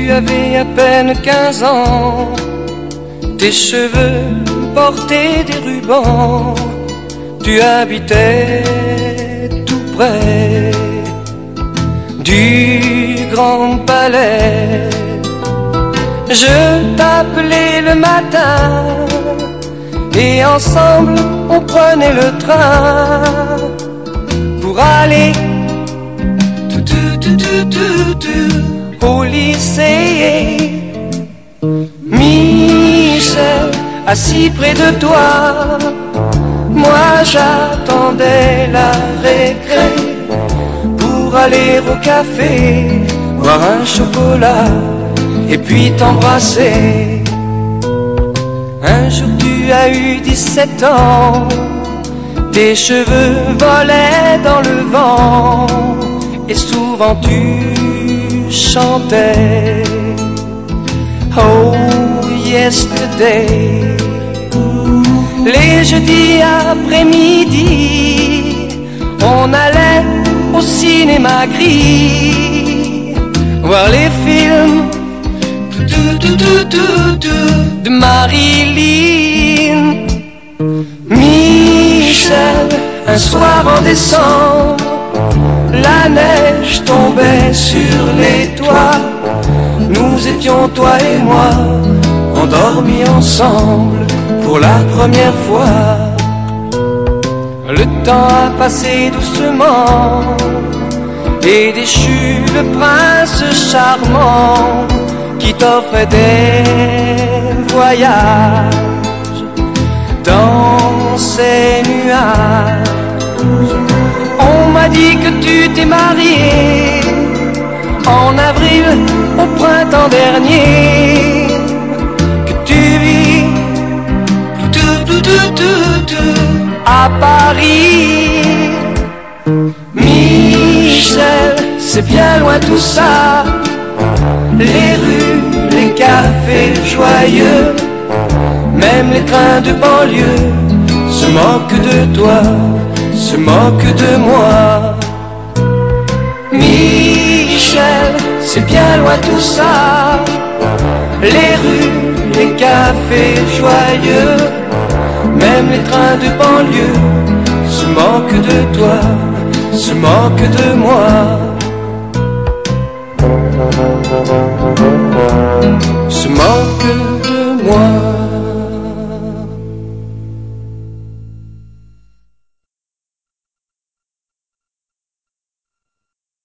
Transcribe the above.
avais à peine 15 ans, tes cheveux portaient des rubans, tu habitais tout près du Grand Palais. Je t'appelais le matin et ensemble on prenait le train pour aller au lycée. Michel, assis près de toi, moi j'attendais la récré pour aller au café, boire un chocolat et puis t'embrasser. Un jour tu as eu 17 ans, tes cheveux volaient dans le vent et souvent tu chantais Oh yesterday. Les jeudis après-midi, on allait au cinéma gris voir les films de Marilyn. Michel, un soir en décembre, la neige tombait sur les toits. Nous étions, toi et moi, endormis ensemble pour la première fois. Le temps a passé doucement et déchu le prince charmant qui t'offrait des voyages dans ces nuages. On m'a dit que tu t'es marié en avril au printemps dernier, que tu vis à Paris. Michel, c'est bien loin tout ça, les rues, les cafés joyeux, même les trains de banlieue se moquent de toi, se moquent de moi. Michel, c'est bien loin tout ça, les rues, les cafés joyeux, même les trains de banlieue se moquent de toi, se moquent de moi.